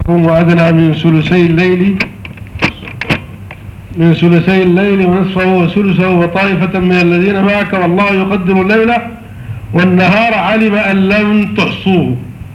وأدنى من ثلثي الليل ونصفه وثلثه وطائفة من الذين معك والله يقدر الليل والنهار علم أن لن تحصوه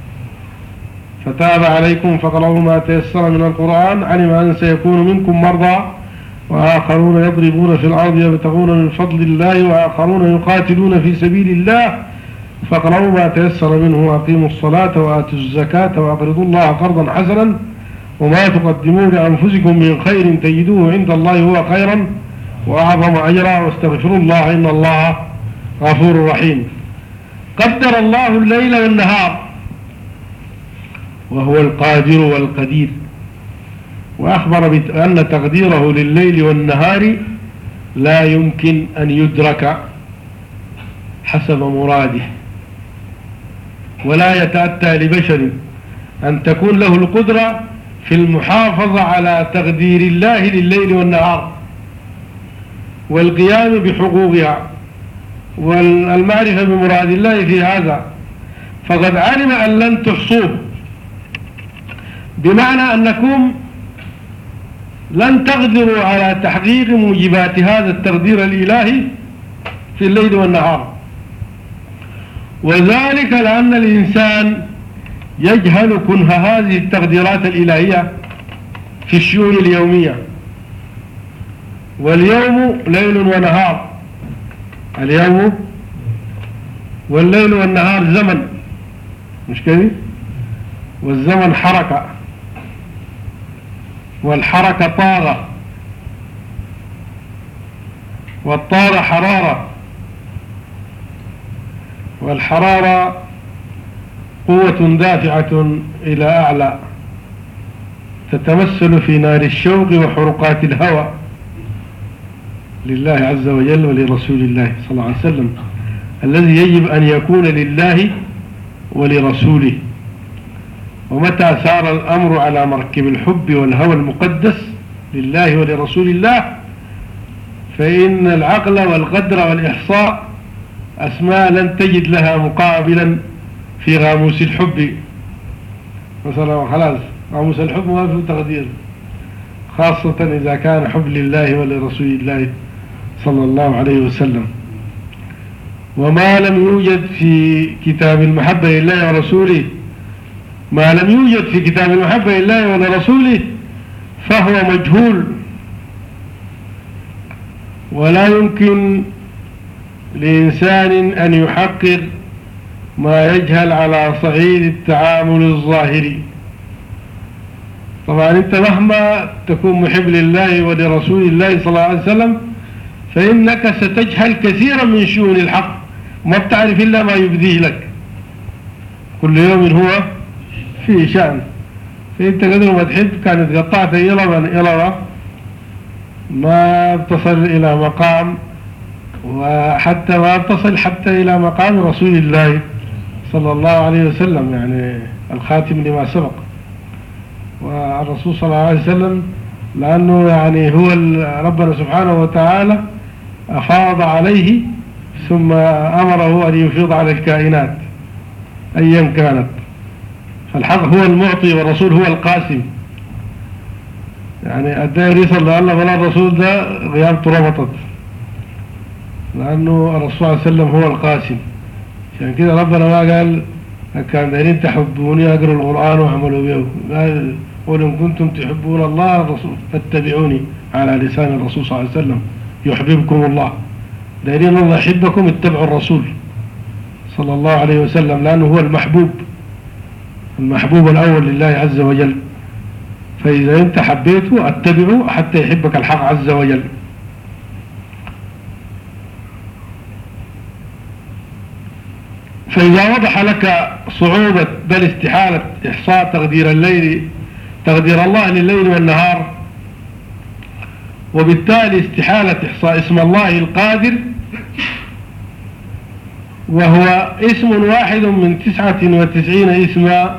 فتاب عليكم فقرأوا ما تيسر من القرآن علم أن سيكون منكم مرضى وآخرون يضربون في الأرض يبتغون من فضل الله وآخرون يقاتلون في سبيل الله فاقرأوا ما تيسر منه وأقيموا الصلاة وآتوا الزكاة وأقرضوا الله قرضا حسنا وما تقدموا لأنفسكم من خير تجدوه عند الله هو خيرا وأعظم أجرا واستغفروا الله إن الله غفور رحيم. قدر الله الليل والنهار وهو القادر والقدير، وأخبر بأن تقديره لليل والنهار لا يمكن أن يدرك حسب مراده، ولا يتأتى لبشر أن تكون له القدرة في المحافظة على تقدير الله لليل والنهار والقيام بحقوقها والمعرفة بمراد الله في هذا، فقد علم أن لن تحصوه، بمعنى أنكم لن تقدروا على تحقيق موجبات هذا التقدير الإلهي في الليل والنهار، وذلك لأن الإنسان يجهل كنه هذه التقديرات الإلهية في الشؤون اليومية. واليوم ليل ونهار، اليوم والليل والنهار زمن، مش كده؟ والزمن حركة، والحركة طاغة، والطاغة حرارة، والحرارة قوة دافعة إلى أعلى تتمثل في نار الشوق وحرقات الهوى لله عز وجل ولرسول الله صلى الله عليه وسلم، الذي يجب أن يكون لله ولرسوله. ومتى سار الأمر على مركب الحب والهوى المقدس لله ولرسول الله فإن العقل والقدر والإحصاء أسماء لن تجد لها مقابلا في غاموس الحب. مثلا خلاص غاموس الحب ما في تقدير، خاصة إذا كان حب لله ولرسول الله صلى الله عليه وسلم. وما لم يوجد في كتاب المحبة لله ورسوله، ما لم يوجد في كتاب المحبة لله ولرسوله فهو مجهول، ولا يمكن لإنسان أن يحقق ما يجهل على صعيد التعامل الظاهري. طبعا انت مهما تكون محب لله ولرسول الله صلى الله عليه وسلم فإنك ستجهل كثيرا من شؤون الحق، ما بتعرف إلا ما يبديه لك، كل يوم هو في شأن. فانت قدر ما تحب كانت قطعت إلى ما بتصل إلى مقام، وحتى ما بتصل حتى إلى مقام رسول الله صلى الله عليه وسلم، يعني الخاتم لما سبق. والرسول صلى الله عليه وسلم لأنه يعني هو ربنا سبحانه وتعالى أفاض عليه ثم أمره أن يفيض على الكائنات أيا كانت، فالحق هو المعطي والرسول هو القاسم. يعني الدائر يصل لأنه ولا الرسول ده غيابته ربطت، لأنه الرسول صلى الله عليه وسلم هو القاسم. عشان كده ربنا ما قال كان دايرين تحبوني أقرأوا القرآن وعملوا به، قال قل إن كنتم تحبون الله الرسول فاتبعوني على لسان الرسول صلى الله عليه وسلم يحببكم الله. دايرين الله يحبكم اتبعوا الرسول صلى الله عليه وسلم، لأنه هو المحبوب الأول لله عز وجل. فإذا أنت حبيته اتبعه حتى يحبك الحق عز وجل. فإذا وضح لك صعوبة بل استحالة إحصاء تقدير الله لليل والنهار، وبالتالي استحالة إحصاء اسم الله القادر، وهو اسم واحد من 99 اسما،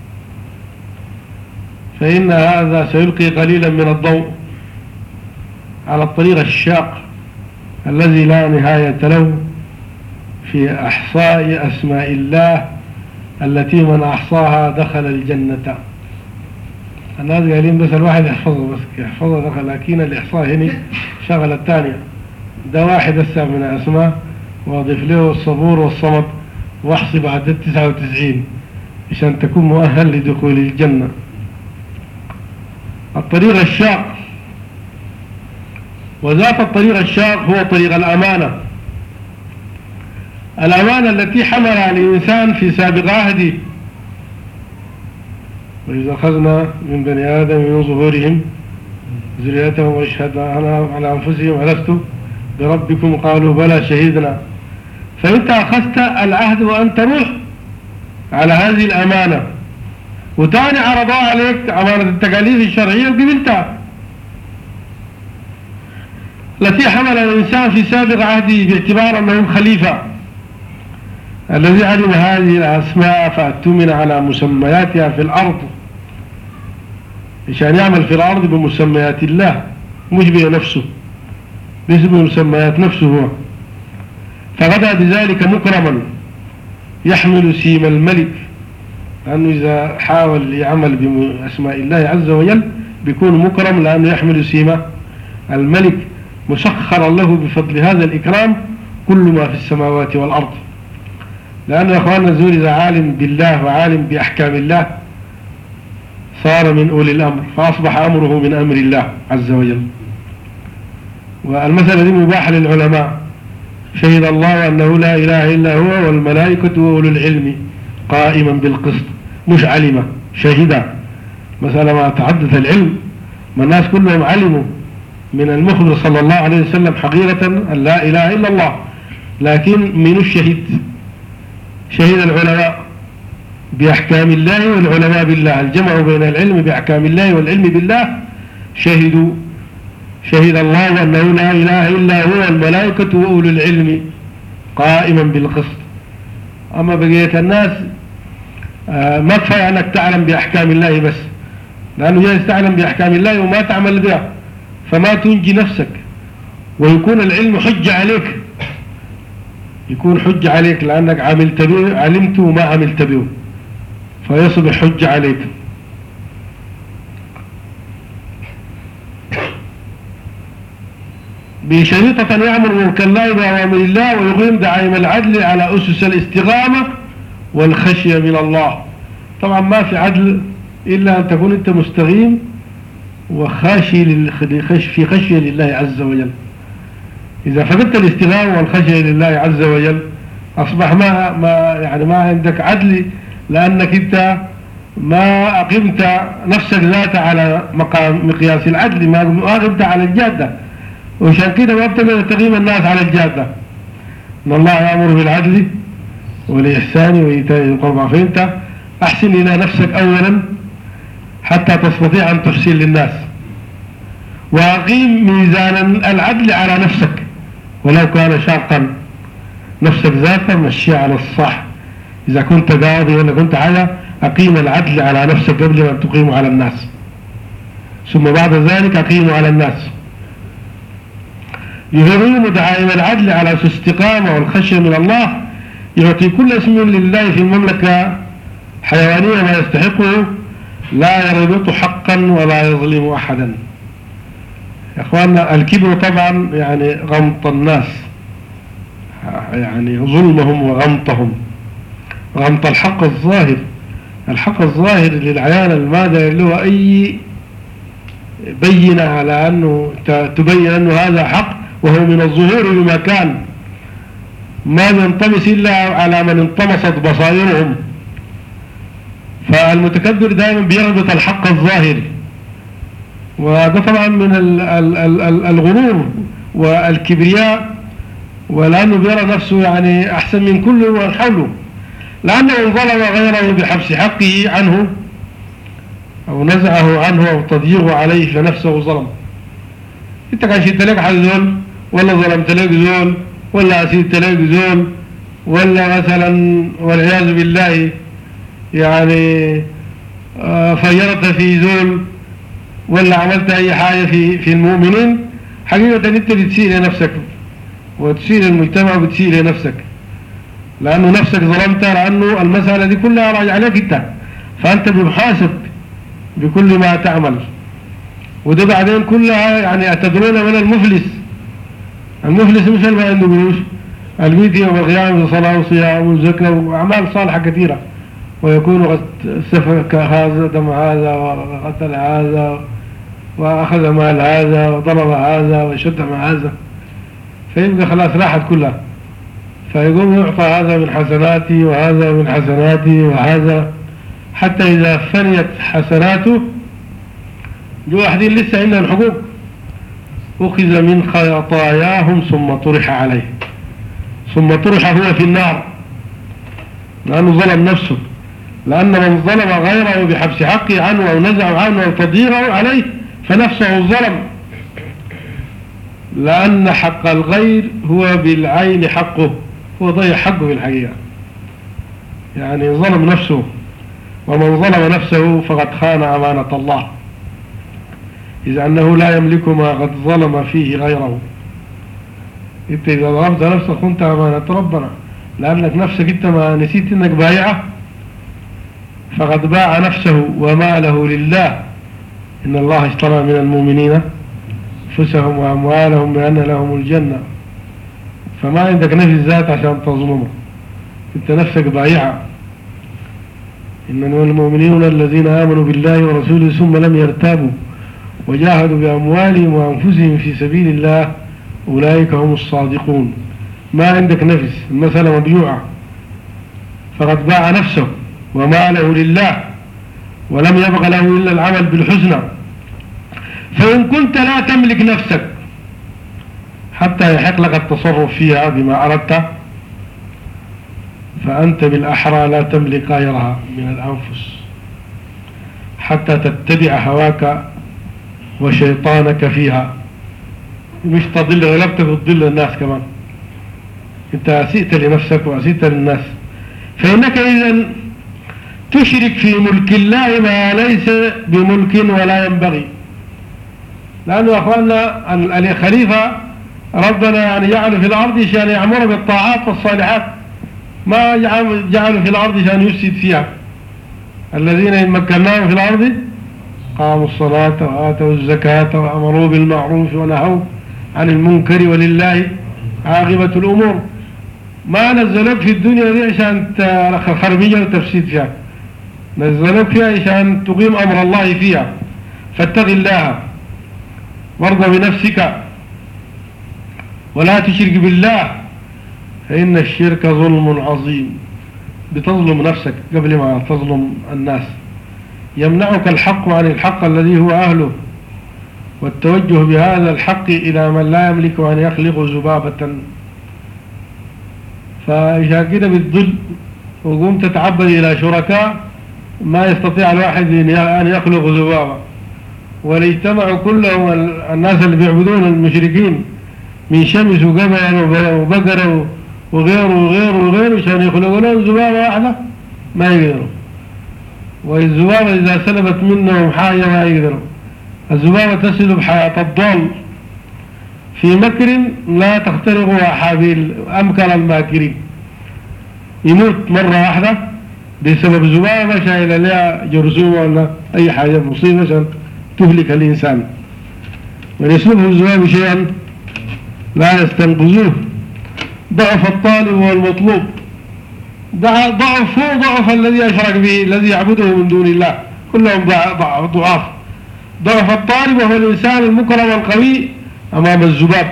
فإن هذا سيلقي قليلا من الضوء على الطريق الشاق الذي لا نهاية له في أحصاء أسماء الله التي من أحصاها دخل الجنة. الناس قايلين بس الواحد يحفظه بس يحفظه، لكن الإحصاء هنا شغلة الثانية. ده واحد هسه من الأسماء واضيف له الصبور والصمد واحصي بعد 99 عشان تكون مؤهل لدخول الجنة. الطريق الشاق، وذات الطريق الشاق هو طريق الأمانة. الأمانة التي حملها الإنسان في سابق عهده. وإذا أخذنا من بني آدم من ظهورهم ذريتهم واشهدنا على أنفسهم ألست بربكم قالوا بلى شهدنا. فأنت أخذت العهد وأنت روح على هذه الأمانة، وتاني عرضها عليك أمانة التكاليف الشرعية وقبلتها التي حمل الإنسان في سابق عهده باعتبار أنه خليفة الذي علم هذه الأسماء فأتمن على مسمياتها في الأرض عشان يعمل في الأرض بمسميات الله مش بنفسه، باسم مسميات نفسه هو. فغدا بذلك مكرما يحمل سيم الملك، لأنه إذا حاول يعمل بأسماء الله عز وجل بيكون مكرم، لأنه يحمل سيم الملك. مسخر له بفضل هذا الإكرام كل ما في السماوات والأرض، لأنه يا أخواننا الزول إذا عالم بالله وعالم بأحكام الله صار من أولي الأمر، فأصبح أمره من أمر الله عز وجل. والمسألة دي مباحة للعلماء. شهد الله أنه لا إله إلا هو والملائكة وأولو العلم قائما بالقسط، مش علم شهد. مسألة ما تحدث العلم، ما الناس كلهم علموا من المخبر صلى الله عليه وسلم حقيقة أن لا إله إلا الله، لكن من الشهيد شهد العلماء بأحكام الله والعلماء بالله، الجمع بين العلم بأحكام الله والعلم بالله. شهد الله أنه لا إله إلا هو الملائكة وأولو العلم قائما بالقسط. أما بقية الناس ما كفاية أنك تعلم بأحكام الله بس، لأنه جايز تعلم بأحكام الله وما تعمل بها فما تنجي نفسك، ويكون العلم حجة عليك، يكون حجة عليك لأنك عملت به، علمت وما عملت به فيصبح حجة عليك. بشريطة يأمر بالله بأوامر الله ويقيم دعائم العدل على أسس الاستقامة والخشية من الله. طبعا ما في عدل إلا أن تكون أنت مستقيم وخاشي في خشية لله عز وجل. إذا فقدت الاستقامة والخشية لله عز وجل أصبح ما عندك عدل، لأنك أنت ما أقمت نفسك ذاتها على مقياس العدل، ما أقمت على الجادة، وعشان كده ما بتقدر تقيم الناس على الجادة. إن الله يأمر بالعدل والإحسان وإيتاء ذي القربى، فأنت أحسن إلى نفسك أولا حتى تستطيع أن تحسن للناس، وأقيم ميزان العدل على نفسك ولو كان شاقا. نفسك ذاتها مشي على الصح، إذا كنت قاضي ولا كنت حاجة أقيم العدل على نفسك قبل ما تقيم على الناس، ثم بعد ذلك أقيم على الناس. يقيم دعائم العدل على استقامة والخشية من الله، يعطي كل اسم لله في المملكة حيوانية ما يستحقه، لا يربط حقا ولا يظلم أحدا. يا أخواننا الكبر طبعا يعني غمط الناس، يعني ظلمهم وغمطهم، غمط الحق الظاهر. الحق الظاهر للعيان المادة اللي هو أي بينة على أنه تبين أنه هذا حق وهو من الظهور بمكان، ما ينطمس إلا على من انطمست بصائرهم. فالمتكبر دائما بيربط الحق الظاهر، وهذا طبعا من الغرور والكبرياء، ولأنه بيرى نفسه يعني أحسن من كل من حوله، لأنه إن ظلم غيره بحبس حقه عنه أو نزعه عنه أو تضييقه عليه فنفسه ظلم. أنت كان شئت لك حد زول، ولا ظلمت لك زول، ولا أسيت لك زول، ولا مثلا والعياذ بالله يعني فيرت في زول، ولا عملت أي حاجة في المؤمنين، حقيقة أنت بتسيء لنفسك وتسيء للمجتمع وبتسيء لنفسك، لأنه نفسك ظلمتها، لأنه المسألة دي كلها راجع عليك أنت، فأنت بمحاسب بكل ما تعمل. وده بعدين كلها يعني أتدرون من المفلس؟ المفلس مش اللي ما عنده قروش، البيت والقيام بصلاة وصيام وزكاة وأعمال صالحة كثيرة، ويكون قد سفك هذا دم هذا وقتل هذا وأخذ مال هذا وضرب هذا وشتم هذا، فيبقى خلاص راحت كلها، فيقوم يعطى هذا من حسناتي وهذا من حسناتي وهذا، حتى إذا فنيت حسناته جو أحدين لسه عندنا الحقوق، أخذ من خطاياهم ثم طرح عليه، ثم طرح هو في النار لأنه ظلم نفسه، لأن من ظلم غيره بحبس حقه عنه أو نزع عنه أو تضييره عليه فنفسه ظلم، لأن حق الغير هو بالعين حقه، هو ضيع حقه في الحقيقة، يعني ظلم نفسه، ومن ظلم نفسه فقد خان أمانة الله، إذ أنه لا يملك ما قد ظلم فيه غيره. إنت إذا ظلمت نفسك كنت أمانة ربنا، لأنك نفسك إنت ما نسيت إنك بايعه، فقد باع نفسه وماله لله، إن الله اشترى من المؤمنين أنفسهم وأموالهم بأن لهم الجنة، فما عندك نفس ذات عشان تظلمه، إنت نفسك بايعه. إنما المؤمنون الذين آمنوا بالله ورسوله ثم لم يرتابوا وجاهدوا بأموالهم وأنفسهم في سبيل الله أولئك هم الصادقون. ما عندك نفس، المسألة مبيوعة، فقد باع نفسه وماله لله ولم يبق له إلا العمل بالحسنى. فإن كنت لا تملك نفسك حتى يحق لك التصرف فيها بما أردت، فأنت بالأحرى لا تملك غيرها من الأنفس حتى تتبع هواك وشيطانك فيها، مش تضل غلبتك وتضل الناس كمان، انت أسئت لنفسك وأسئت للناس. فإنك إذن تشرك في ملك الله ما ليس بملك ولا ينبغي، لأنه يا أخواننا الخليفة ربنا يعني جعله في الأرض عشان يعمر بالطاعات والصالحات، ما جعله في الأرض عشان يفسد فيها. الذين إن مكناهم في الأرض قاموا الصلاة وآتوا الزكاة وأمروا بالمعروف ونهوا عن المنكر ولله عاقبة الأمور. ما نزلوك في الدنيا دي عشان خربية وتفسيد فيها، نزلوك فيها عشان تقيم أمر الله فيها. فاتق الله وارضى بنفسك ولا تشرك بالله، فإن الشرك ظلم عظيم. بتظلم نفسك قبل ما تظلم الناس. يمنعك الحق عن الحق الذي هو أهله، والتوجه بهذا الحق إلى من لا يملك أن يخلق ذبابة. فإذا كده بتضل وقوم تتعبد إلى شركاء ما يستطيع الواحد أن يخلق ذبابة، وليجتمعوا كلهم الناس اللي بيعبدون المشركين من شمس وقمر وبقر وغيره عشان يخلقوا لهم ذبابة واحدة ما يقدروا. والذبابة إذا سلبت منهم حاجة ما يقدروا. الذبابة تسلب حياة الضال في مكر لا تخترقها حابيل أمكر الماكرين، يموت مرة واحدة بسبب ذبابة شايلة لها جرثومة ولا أي حاجة مصيبة عشان تهلك الإنسان. ويسلبه الذباب شيئا لا يستنقذوه. ضعف الطالب والمطلوب، ضعف هو ضعف الذي أشرك به الذي يعبده من دون الله، كلهم ضعاف. ضعف الطالب وهو الإنسان المكرم القوي أمام الذباب.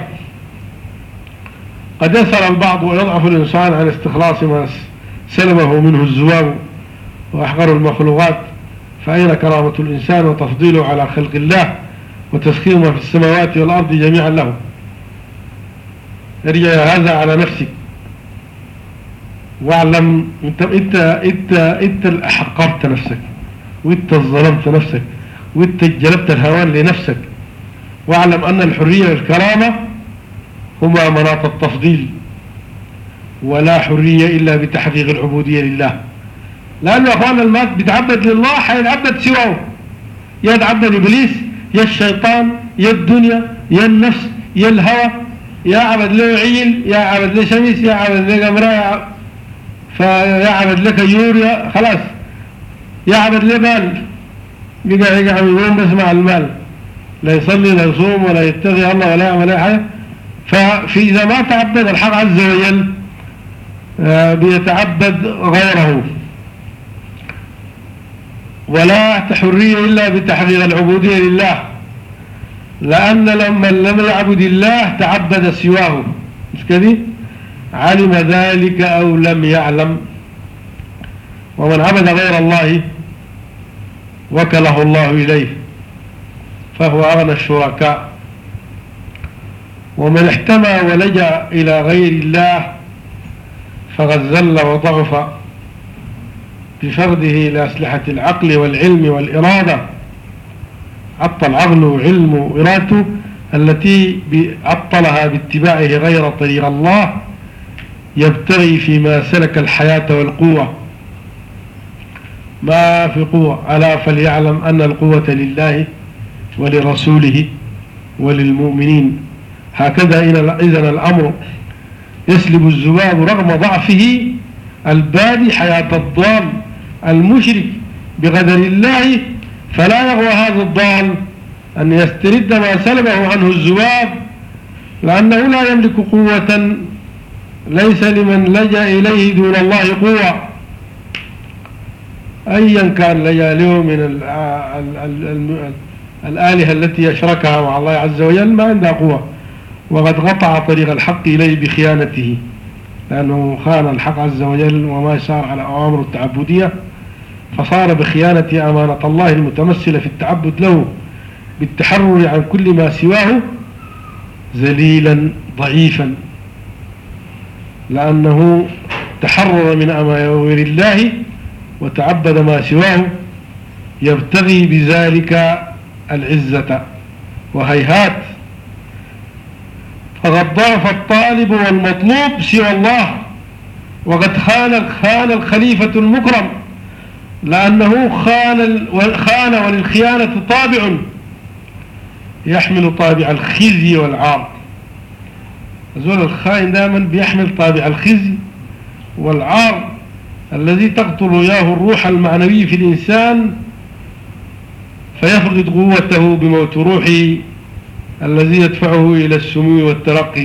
قد يسأل البعض ويضعف الإنسان عن استخلاص ما سلبه منه الذباب وأحقر المخلوقات، فأين كرامة الإنسان وتفضيله على خلق الله وتسخير ما في السماوات والأرض جميعا له؟ ارجع هذا على نفسك واعلم انت حقرت نفسك، وانت ظلمت نفسك، وانت جلبت الهوان لنفسك. واعلم ان الحرية والكرامة هما مناط التفضيل، ولا حرية الا بتحقيق العبودية لله. لانه اخوان المات بيتعبد لله حيتعبد سواه، يتعبد ابليس يا الشيطان يا الدنيا يا النفس يا الهوى، يا عبد له عيل يا عبد له شمس يا عبد له قمراء فيا عبد لك يوريا خلاص، يا عبد له بال بقى يقوم بس مع المال، لا يصلي لا يصوم ولا يتقي الله ولا يعمل أي حاجة. إذا ما تعبد الحق عز وجل بيتعبد غيره، ولا حرية إلا بتحقيق العبودية لله، لأن لما لم يعبد الله تعبد سواه، مش كده؟ علم ذلك أو لم يعلم. ومن عبد غير الله وكله الله إليه فهو أغنى الشركاء. ومن احتمى ولجأ إلى غير الله فقد ذل وضعف بفرده لأسلحة العقل والعلم والإرادة. عطل عقله وعلمه وإرادته التي عطلها باتباعه غير طريق الله، يبتغي فيما سلك الحياة والقوة. ما في قوة، ألا فليعلم أن القوة لله ولرسوله وللمؤمنين. هكذا إذن الأمر يسلب الذباب رغم ضعفه البادي حياة الضال المشرك بقدر الله، فلا يغوى هذا الضال أن يسترد ما سلبه عنه الذباب، لأنه لا يملك قوة، ليس لمن لجأ إليه دون الله قوة أيا كان لجأ له من الآلهة التي يشركها مع الله عز وجل، ما عنده قوة، وقد قطع طريق الحق إليه بخيانته، لأنه خان الحق عز وجل وما سار على أوامر التعبدية، فصار بخيانة أمانة الله المتمثلة في التعبد له بالتحرر عن كل ما سواه ذليلا ضعيفا، لأنه تحرر من أوامر الله وتعبد ما سواه يبتغي بذلك العزة. وهيهات، فقد ضعف الطالب والمطلوب سوى الله، وقد خان الخليفة المكرم، لأنه خان وللخيانة طابع يحمل طابع الخزي والعار. الزول الخائن دائما بيحمل طابع الخزي والعار الذي تقتل إياه الروح المعنوي في الإنسان، فيفقد قوته بموت روحه الذي يدفعه إلى السمو والترقي.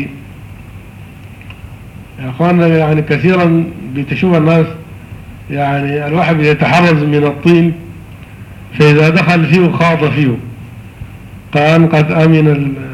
يا أخوانا، يعني كثيرا بتشوف الناس، يعني الواحد يتحرز من الطين، فإذا دخل فيه خاض فيه، كان قد أمن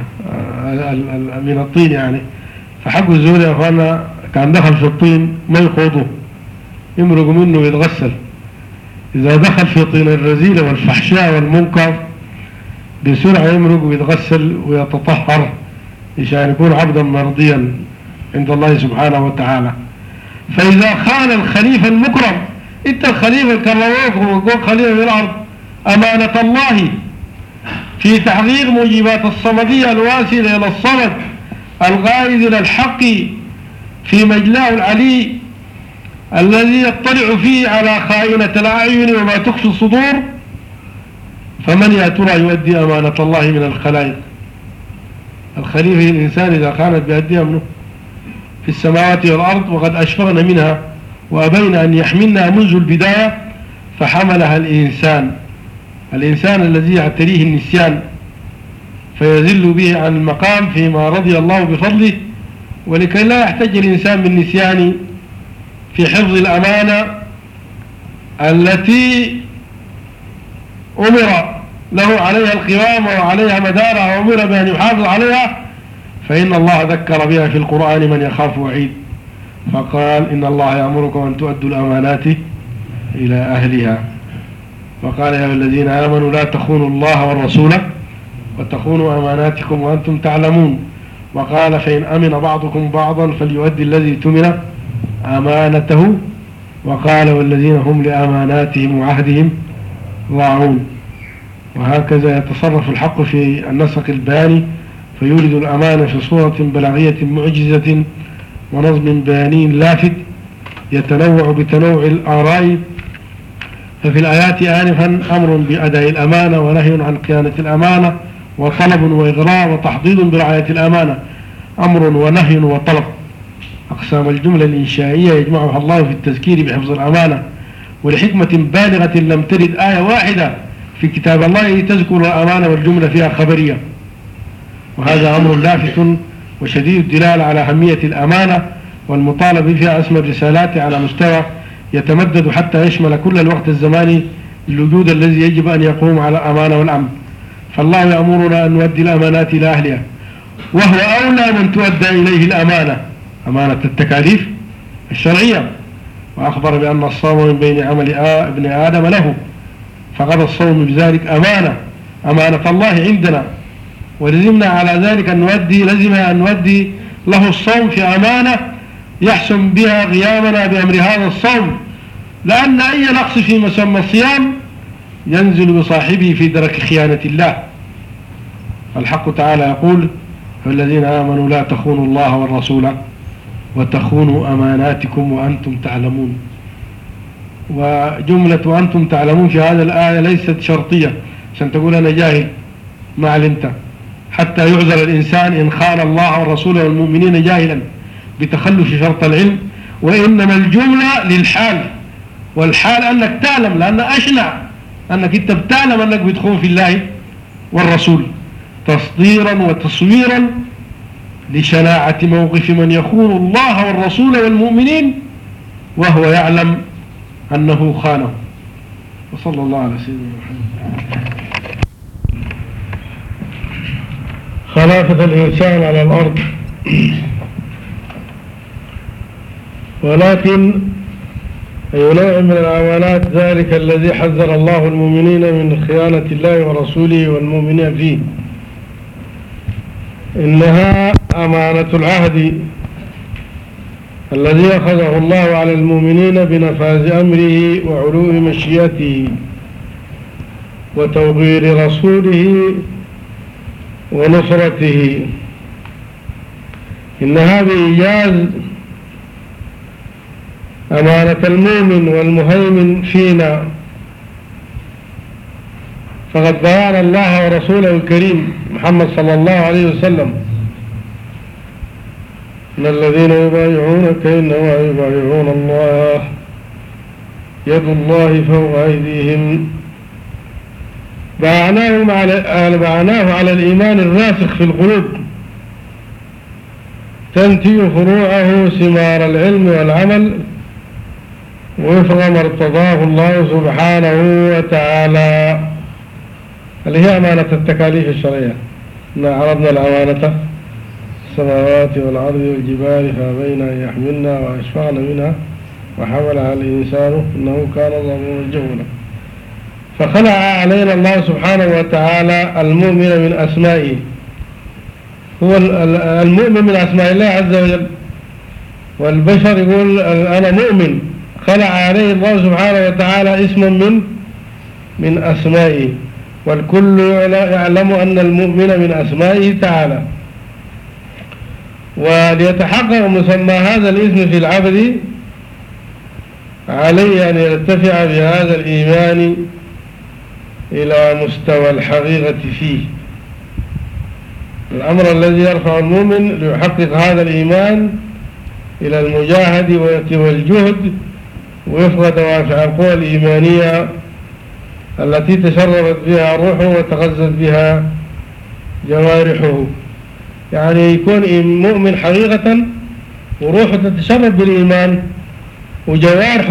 من الطين يعني. فحق الزول يا أخوانا كان دخل في الطين ما يخوضه، يمرق منه ويتغسل. إذا دخل في طين الرذيلة والفحشاء والمنكر بسرعة يمرق ويتغسل ويتطهر عشان يكون عبدا مرضيا عند الله سبحانه وتعالى. فإذا خان الخليفة المكرم، انت الخليفة الكروك وقوك خليفة في الأرض، أمانة الله في تحقيق موجبات الصمدية الواسلة إلى الصمد الغائد إلى الحق في مجلاه العلي الذي يطلع فيه على خائنة الأعين وما تخفي الصدور، فمن يا ترى يؤدي أمانة الله من الخلائق؟ الخليفة الإنسان إذا كانت بيؤديها منه في السماوات والأرض، وقد أشفقنا منها وأبين أن يحملنا منذ البداية، فحملها الإنسان الذي يعتريه النسيان فيذل به عن المقام فيما رضي الله بفضله، ولكي لا يحتاج الإنسان بالنسيان في حفظ الأمانة التي أمر له عليها القوام وعليها مدارها وأمر بأن يحافظ عليها، فإن الله ذكر بها في القرآن من يخاف وعيد، فقال إن الله يأمركم أن تؤدوا الأمانات إلى أهلها، وقال يا الذين آمنوا لا تخونوا الله والرسول وتخونوا أماناتكم وأنتم تعلمون، وقال فإن أمن بعضكم بعضا فليؤدي الذي تمن أمانته، وقال والذين هم لأماناتهم وعهدهم راعون. وهكذا يتصرف الحق في النسق البياني، فيورد الأمانة في صورة بلاغية معجزة ونظم بياني لافت يتنوع بتنوع الآراء. ففي الآيات آنفا أمر بأداء الأمانة ونهي عن خيانة الأمانة، وطلب وإغراء وتحضيض برعاية الأمانة، أمر ونهي وطلب. أقسام الجملة الإنشائية يجمعها الله في التذكير بحفظ الأمانة، ولحكمة بالغة لم ترد آية واحدة في كتاب الله تذكر الأمانة والجملة فيها خبرية، وهذا أمر لافت وشديد الدلالة على أهمية الأمانة والمطالبة فيها أسمى الرسالات على مستوى يتمدد حتى يشمل كل الوقت الزماني للوجود الذي يجب أن يقوم على الأمانة والأمن. فالله يأمرنا أن نؤدي الأمانات إلى أهلها، وهو أولى من تؤدى إليه الأمانة، أمانة التكاليف الشرعية. وأخبر بأن الصوم من بين عمل ابن آدم له، فقد الصوم بذلك أمانة الله عندنا، ولزمنا على ذلك لزم أن نؤدي له الصوم في أمانة يحسن بها قيامنا بأمر هذا الصوم، لأن أي نقص في مسمى الصيام ينزل بصاحبه في درك خيانة الله. الحق تعالى يقول: والذين آمنوا لا تخونوا الله والرسول وتخونوا أماناتكم وأنتم تعلمون. وجملة وأنتم تعلمون في هذا الآية ليست شرطية عشان تقول أنا جاهل ما علمت، حتى يعذر الإنسان إن خان الله والرسول والمؤمنين جاهلا بتخلف شرط العلم، وإنما الجملة للحال، والحال أنك تعلم، لأن أشنع أنك أنت بتعلم أنك بتخون في الله والرسول، تصديرا وتصويرا لشناعة موقف من يخون الله والرسول والمؤمنين وهو يعلم أنه خانه. وصلى الله على سيدنا محمد. خلافة الإنسان على الأرض. ولكن أي نوع من الأمانات ذلك الذي حذر الله المؤمنين من خيانة الله ورسوله والمؤمنين فيه؟ إنها أمانة العهد الذي أخذه الله على المؤمنين بنفاذ أمره وعلو مشيئته وتوقير رسوله ونصرته. إنها بإيجاز أمانة المؤمن والمهيمن فينا، فقد بيان الله ورسوله الكريم محمد صلى الله عليه وسلم: إن الذين يبايعونك إنما يبايعون الله يد الله فوق أيديهم. بعناه على الإيمان الراسخ في القلوب، تنتج فروعه ثمار العلم والعمل وفق ما ارتضاه الله سبحانه وتعالى، اللي هي أمانة التكاليف الشرعية. إنا عرضنا الأمانة السماوات والأرض والجبال فأبين أن يحملنا وأشفقن منها وحملها الإنسان إنه كان ظلوما جهولا. فخلع علينا الله سبحانه وتعالى المؤمن من أسمائه، هو المؤمن من أسماء الله عز وجل، والبشر يقول أنا مؤمن، خلع عليه الله سبحانه وتعالى اسما من أسمائه، والكل يعلم أن المؤمن من أسمائه تعالى. وليتحقق مسمى هذا الاسم في العبد عليه أن يرتفع بهذا الإيمان إلى مستوى الحقيقة فيه. الأمر الذي يرفع المؤمن ليحقق هذا الإيمان إلى المجاهد والجهد وفق دوافع القوى الإيمانية التي تشربت بها روحه وتغذت بها جوارحه. يعني يكون مؤمن حقيقة وروحه تتشرب بالإيمان وجوارحه